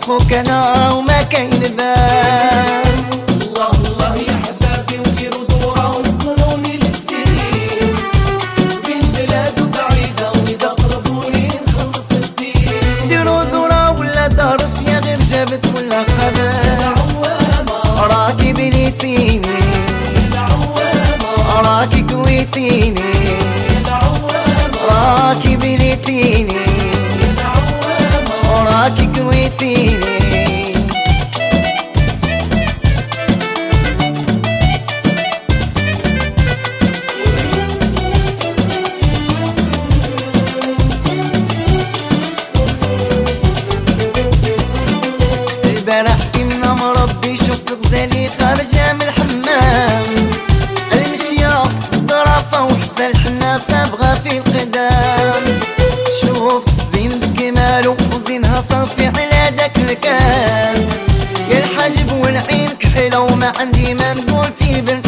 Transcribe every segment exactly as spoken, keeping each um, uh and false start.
خوك انا وما كاين باس. الله الله يا حبابي وديروا دورة وصلوني للسنين، زين بلاد بعيدة وإذا طلبوني نخلص الدين. ديروا دورة ولا دارت يا غير جابت ولا خبات، راكي بليتيني راكي كويتيني راكي بليتيني راكي كويتيني. البارح في منام ربي شفت غزالي خارجة من الحمام، المشية ظرافة وحتى الحنة صابغة في القدام. شوفت زين بجمالو وزينها صافي على داك الكاس، يا الحاجب والعين كحيلة وما عندي ما نقول في بنت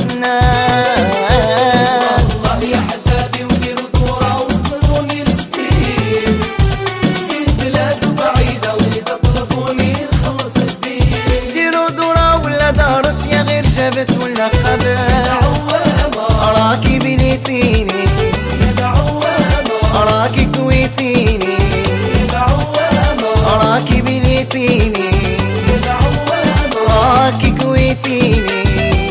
الناس. الله يا حبابي وديروا دورة وصلوني للسنين، زين بلاد بعيدة وإذا طلبوني نخلص الدين. ديروا دورة ولا دارت يا غير جابت ولا خبات، راكي بليتيني راكي كويتيني راكي بليتيني راكي كويتيني.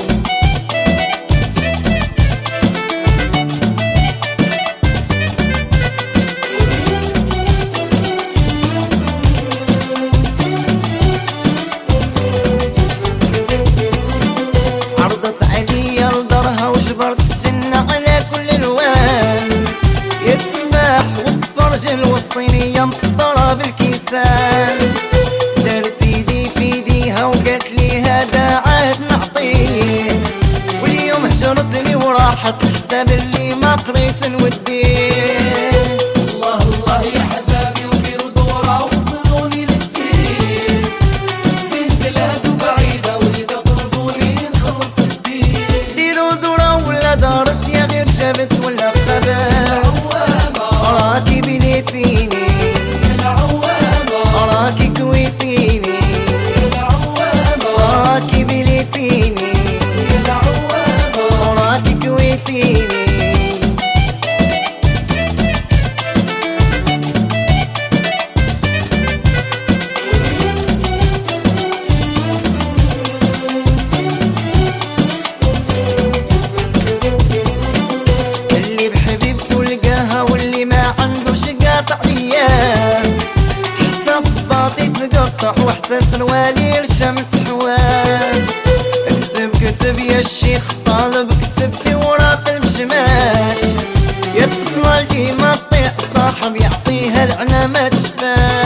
عرضت عليا لدارها وجبرت الجنة على كل الوان، يا التفاح والسفرجل والصينية مسطرة بالكيسان. دارت يدي في يديها وقالت لي هذا عهد نعطيه، واليوم هجرتني وراحت الحساب اللي ما قريت نوديه. الله الله يا حبابي وديروا دورة وصلوني للسنين، زين بلاد بعيدة وإذا طلبوني نخلص الدين. ديروا دورة ولا دارت يا غير جابت ولا خبات، راكي بليتيني راكي كويتيني راكي بليتيني راكي كويتيني. اللي بحبيبته لقاها واللي ما عندوش قاطع قياس، حتى صباطي تقطع وحتى سروالي رشمت حواس. اكتب كتب يا الشيخ طالب كتب في وراق المشماش، يا الطفلة اللي ما تطيع صاحب يعطيها العنى ما تشفاش.